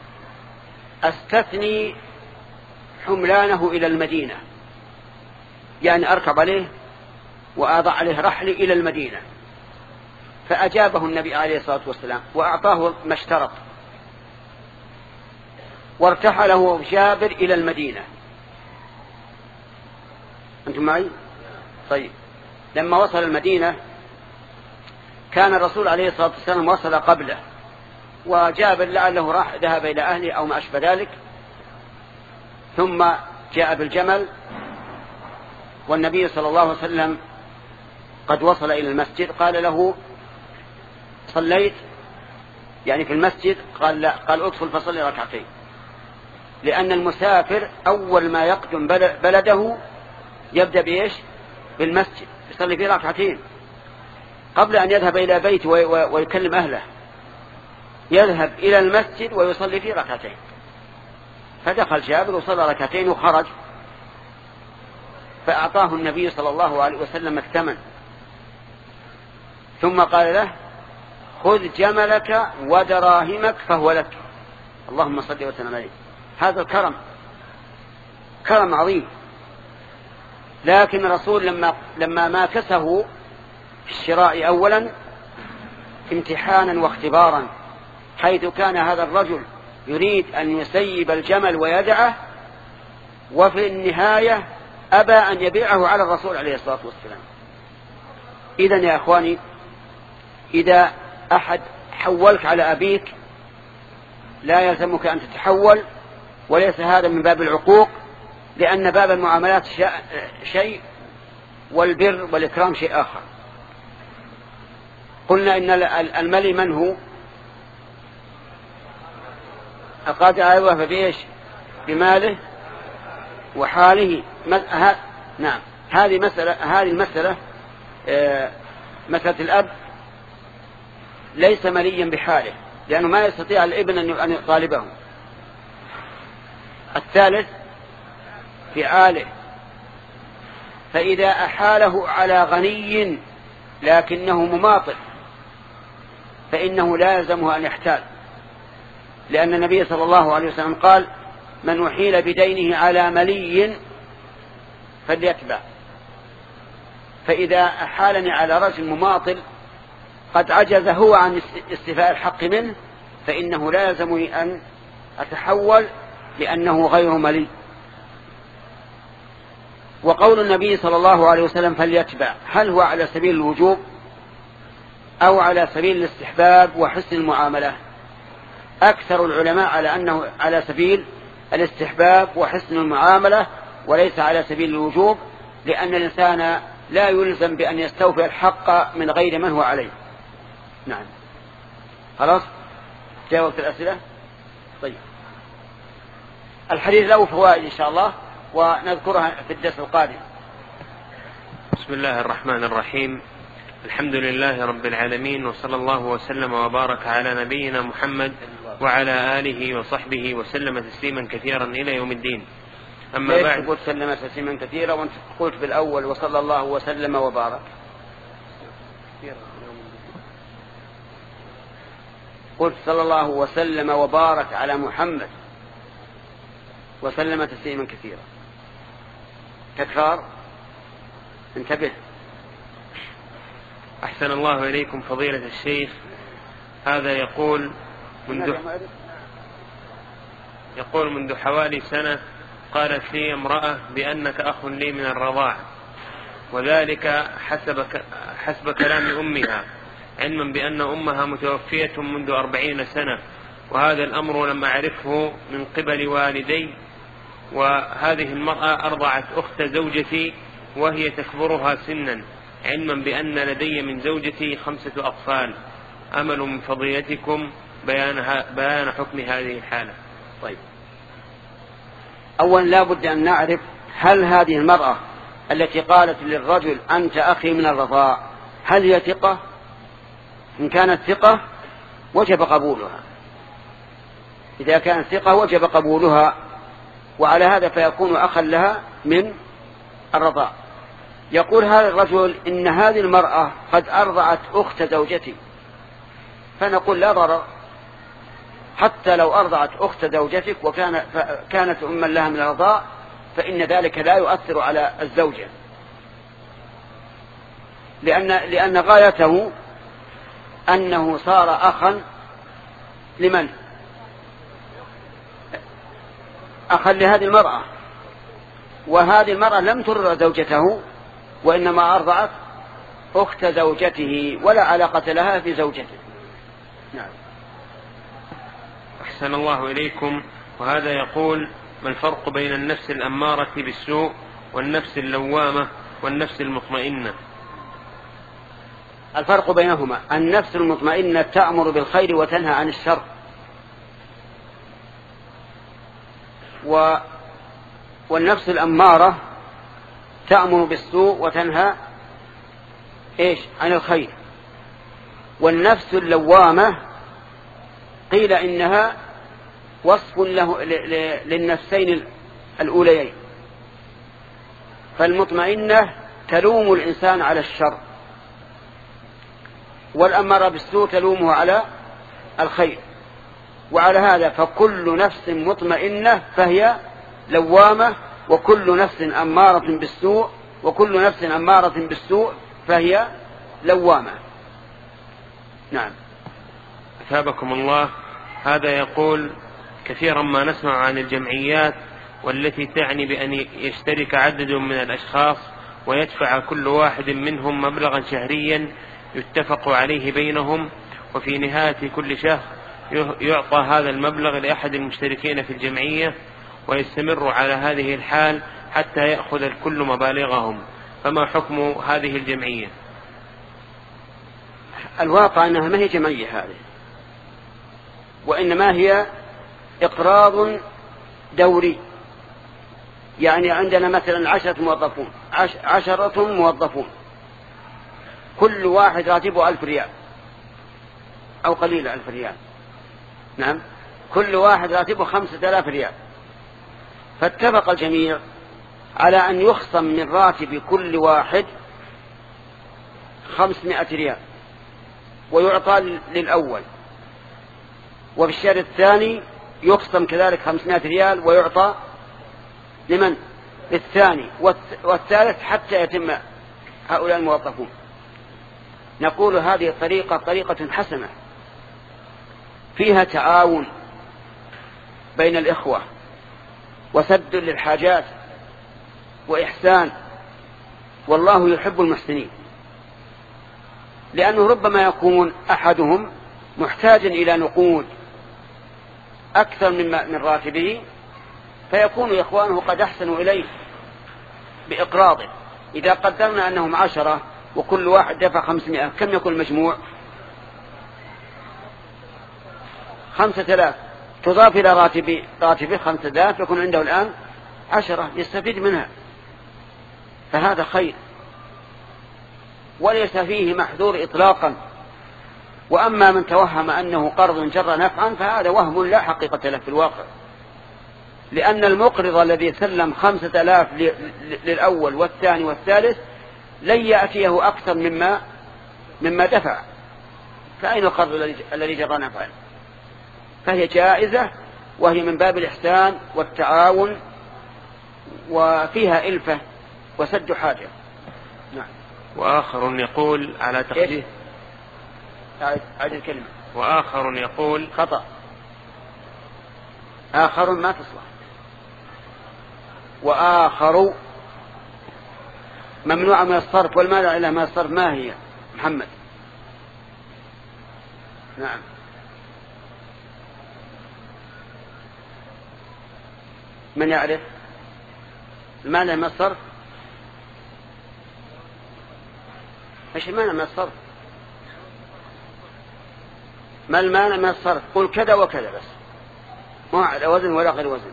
أستثني حملانه إلى المدينة، يعني أركب عليه وأضع عليه رحلي إلى المدينة. فأجابه النبي عليه الصلاة والسلام وأعطاه ما اشترط، وارتحله جابر إلى المدينة. أنتم معي؟ طيب. لما وصل المدينة كان الرسول عليه الصلاة والسلام وصل قبله، وجابر لعله راح ذهب إلى أهله أو ما أشبه ذلك، ثم جاء بالجمل، والنبي صلى الله عليه وسلم قد وصل إلى المسجد. قال له: صليت؟ يعني في المسجد؟ قال لا. قال: ادخل فصلي ركعتين، لأن المسافر أول ما يقدم بلده يبدأ بإيش؟ بالمسجد، يصلي فيه ركعتين قبل أن يذهب إلى بيت ويكلم أهله، يذهب إلى المسجد ويصلي فيه ركعتين. فدخل جابر وصلى ركعتين وخرج، فأعطاه النبي صلى الله عليه وسلم الثمن، ثم قال له: خذ جملك ودراهمك فهو لك. اللهم صل وسلم عليه. هذا الكرم كرم عظيم. لكن الرسول لما لما ماكسه في الشراء أولا امتحانا واختبارا، حيث كان هذا الرجل يريد أن يسيب الجمل ويدعه، وفي النهاية أبى أن يبيعه على الرسول عليه الصلاة والسلام. إذن يا أخواني، إذا أحد حولك على أبيك لا يلزمك أن تتحول، وليس هذا من باب العقوق، لأن باب المعاملات شيء والبر والإكرام شيء آخر. قلنا إن الملي من هو؟ القادر على الوفاء بإيش؟ بماله وحاله. نعم، هذه مسألة هذه المسألة آه مسألة الأب ليس مليا بحاله، لأنه ما يستطيع الابن أن يطالبه. الثالث فعاله، فإذا أحاله على غني لكنه مماطل فإنه لا يلزمه أن يحتال، لأن النبي صلى الله عليه وسلم قال: من أحيل بدينه على ملي فليتبع. فإذا أحالني على رجل مماطل قد عجز هو عن استيفاء الحق منه فإنه لا يلزمني أن أتحول لأنه غير ملي. وقول النبي صلى الله عليه وسلم فليتبع، هل هو على سبيل الوجوب أو على سبيل الاستحباب وحسن المعاملة؟ أكثر العلماء على أنه على سبيل الاستحباب وحسن المعاملة وليس على سبيل الوجوب، لأن الإنسان لا يلزم بأن يستوفي الحق من غير من هو عليه. نعم، خلاص جاوبت الأسئلة. طيب، الحديث له فوائد إن شاء الله ونذكرها في الدرس القادم. بسم الله الرحمن الرحيم، الحمد لله رب العالمين، وصلى الله وسلم وبارك على نبينا محمد وعلى آله وصحبه وسلم تسليما كثيرا إلى يوم الدين. أما بعد، قلت سلم تسليما كثيرا وانت قلت في الأول وصلى الله وسلم وبارك. قلت صلى الله وسلم وبارك على محمد وسلم تسليما كثيرا. تكرار، انتبه. أحسن الله إليكم فضيلة الشيخ. هذا يقول منذ يقول منذ حوالي سنة قالت لي امرأة بأنك أخ لي من الرضاع، وذلك حسب حسب كلام أمها، علما بأن أمها متوفية منذ أربعين سنة، وهذا الأمر لم أعرفه من قبل والدي. وهذه المرأة أرضعت أخت زوجتي وهي تكبرها سنا، علما بأن لدي من زوجتي خمسة أطفال. أمل من فضيلتكم بيان بيان حكم هذه الحالة. طيب، أولا لا بد أن نعرف هل هذه المرأة التي قالت للرجل أنت أخي من الرضاع هل هي ثقة؟ إن كانت ثقة وجب قبولها، إذا كانت ثقة وجب قبولها، وعلى هذا فيكون أخا لها من الرضاع. يقول هذا الرجل إن هذه المرأة قد أرضعت أخت زوجتي، فنقول لا ضرر، حتى لو أرضعت أخت زوجتك وكان كانت أما لها من الرضاع فإن ذلك لا يؤثر على الزوجة، لأن, لأن غايته أنه صار أخا لمن؟ أخا لهذه المرأة، وهذه المرأة لم ترضع زوجته وإنما أرضعت أخت زوجته ولا علاقة لها في زوجته. نعم. أحسن الله إليكم. وهذا يقول: ما الفرق بين النفس الأمارة بالسوء والنفس اللوامة والنفس المطمئنة؟ الفرق بينهما: النفس المطمئنة تأمر بالخير وتنهى عن الشر، و... والنفس الأمارة تأمر بالسوء وتنهى إيش؟ عن الخير. والنفس اللوامة قيل إنها وصف له للنفسين الأوليين، فالمطمئنة تلوم الإنسان على الشر، والأمارة بالسوء تلومه على الخير. وعلى هذا فكل نفس مطمئنة فهي لوامة، وكل نفس أمارة بالسوء وكل نفس أمارة بالسوء فهي لوامة. نعم. أثابكم الله. هذا يقول: كثيرا ما نسمع عن الجمعيات والتي تعني بأن يشترك عدد من الأشخاص ويدفع كل واحد منهم مبلغا شهريا يتفق عليه بينهم، وفي نهاية كل شهر يعطى هذا المبلغ لأحد المشتركين في الجمعية ويستمر على هذه الحال حتى يأخذ الكل مبالغهم، فما حكم هذه الجمعية؟ الواقع أنها ما هي جمعية هذه، وإنما هي إقراض دوري. يعني عندنا مثلا عشرة موظفون عش عشرة موظفون كل واحد راتبه ألف ريال أو قليل ألف ريال، نعم، كل واحد راتبه خمسة آلاف ريال، فاتفق الجميع على أن يخصم من راتب كل واحد خمسمائة ريال ويعطى للأول، وفي الشهر الثاني يخصم كذلك خمسمائة ريال ويعطى لمن؟ للثاني والثالث حتى يتم هؤلاء الموظفون. نقول هذه الطريقة طريقة حسنة فيها تعاون بين الإخوة وسد للحاجات وإحسان، والله يحب المحسنين، لأنه ربما يكون أحدهم محتاجا إلى نقود أكثر من راتبه، فيكون إخوانه قد أحسنوا إليه بإقراضه. إذا قدرنا أنهم عشرة وكل واحد دفع خمسمائة، كم يكون المجموع؟ خمسة آلاف، تضاف إلى راتبه راتبه خمسة آلاف، يكون عنده الآن عشرة يستفيد منها، فهذا خير وليس فيه محذور إطلاقا. وأما من توهم أنه قرض جر نفعا فهذا وهم لا حقيقة له في الواقع، لأن المقرض الذي سلم خمسة آلاف للأول والثاني والثالث لن يأتيه أكثر مما مما دفع، فأين القرض الذي جر نفعا؟ فهي جائزة، وهي من باب الإحسان والتعاون، وفيها إلفة وسد حاجة. نعم. وآخر يقول على تقدير عاد الكلمة. وآخر يقول خطأ، آخر ما تصلح، وآخر ممنوع من الصرف، والمانع إلا من الصرف ما هي محمد؟ نعم. من يعرف المانع من الصرف؟ ايش المانع من الصرف؟ ما المانع من الصرف؟ قل كذا وكذا بس، ما على وزن ولا غير وزن.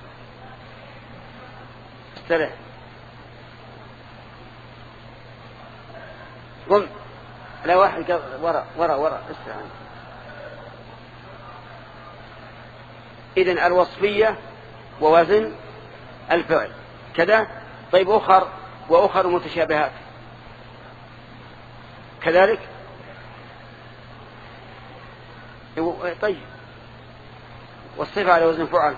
استرح، قم، لا واحد وراء وراء وراء استرح. إذن الوصفية ووزن الفعل كذا. طيب أخر وأخر متشابهات كذلك. طيب والصفة على وزن فعل،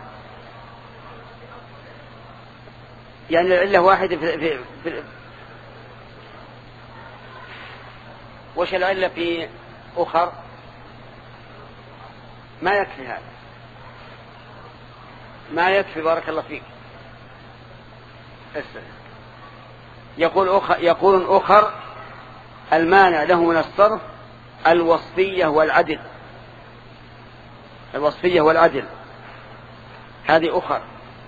يعني العلة واحدة في, في, في وش العلة في أخر؟ ما يكفي هذا، ما يكفي. بارك الله فيك. يقول أخر يقول أخر المانع له من الصرف الوصفية والعدل، الوصفية والعدل هذه أخر.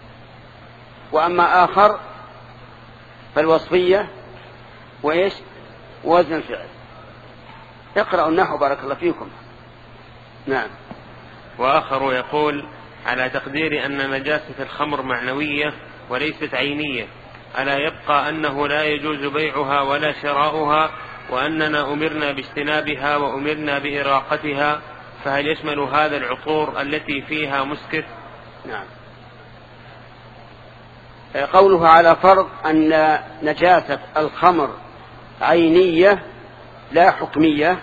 وأما آخر فالوصفية وإيش؟ وزن الفعل. اقرأوا النحو بارك الله فيكم. نعم. وآخر يقول على تقدير أن نجاسة الخمر معنوية وليست عينية، ألا يبقى أنه لا يجوز بيعها ولا شراؤها، وأننا أمرنا باجتنابها وأمرنا بإراقتها، فهل يشمل هذا العطور التي فيها مسكر؟ نعم. قوله على فرض أن نجاسة الخمر عينية لا حكمية،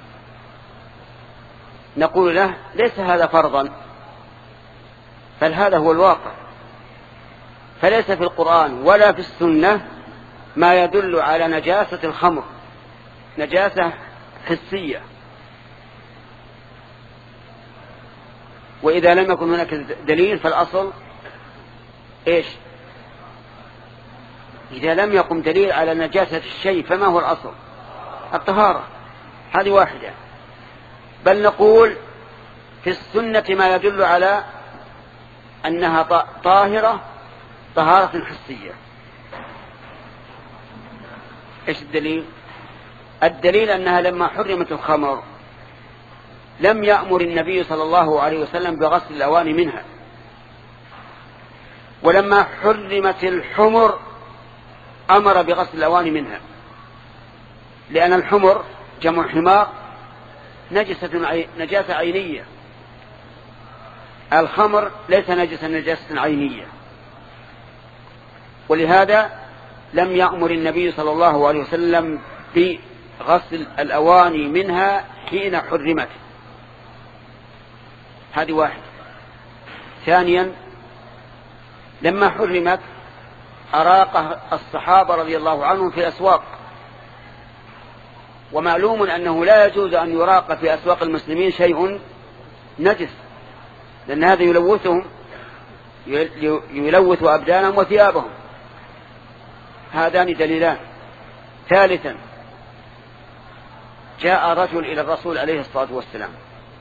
نقول له ليس هذا فرضا، بل هذا هو الواقع. فليس في القرآن ولا في السنة ما يدل على نجاسة الخمر، نجاسة حسية. وإذا لم يكن هناك دليل فالأصل إيش؟ إذا لم يقم دليل على نجاسة الشيء فما هو الأصل؟ الطهارة. هذه واحدة. بل نقول في السنة ما يدل على أنها طاهرة طهارة حسية. إيش الدليل؟ الدليل أنها لما حرمت الخمر لم يأمر النبي صلى الله عليه وسلم بغسل الأواني منها، ولما حرمت الحمر أمر بغسل الأواني منها، لأن الحمر جمع حمار نجسة نجاسة عينية، الخمر ليس نجسة نجاسة عينية، ولهذا لم يأمر النبي صلى الله عليه وسلم بغسل الأواني منها حين حرمت. هذه واحد. ثانيا لما حرمت أراق الصحابة رضي الله عنهم في الأسواق، ومعلوم أنه لا يجوز أن يراق في أسواق المسلمين شيء نجس، لأن هذا يلوثهم يلوث أبدانهم وثيابهم. هذان دليلان. ثالثا جاء رجل إلى الرسول عليه الصلاة والسلام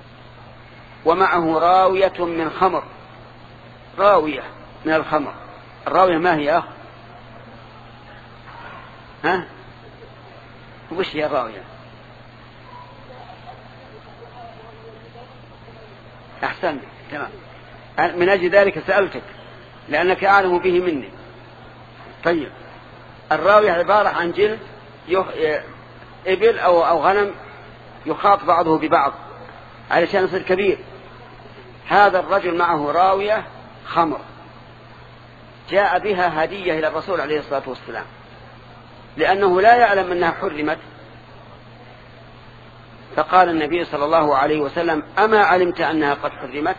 ومعه راوية من خمر، راوية من الخمر. الراوية ما هي أخ؟ ها؟ وش هي الراوية؟ أحسن، تمام. من أجل ذلك سألتك لأنك أعلم به مني. طيب، الراوية عبارة عن جلد يخ... إبل أو, أو غنم يخاط بعضه ببعض علشان يصير كبير. هذا الرجل معه راوية خمر جاء بها هدية إلى الرسول عليه الصلاة والسلام، لأنه لا يعلم أنها حرمت. فقال النبي صلى الله عليه وسلم: أما علمت أنها قد حرمت؟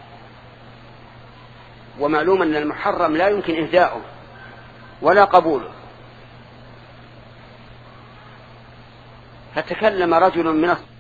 ومعلوم أن المحرم لا يمكن إهداؤه ولا قبوله. فتكلم رجل من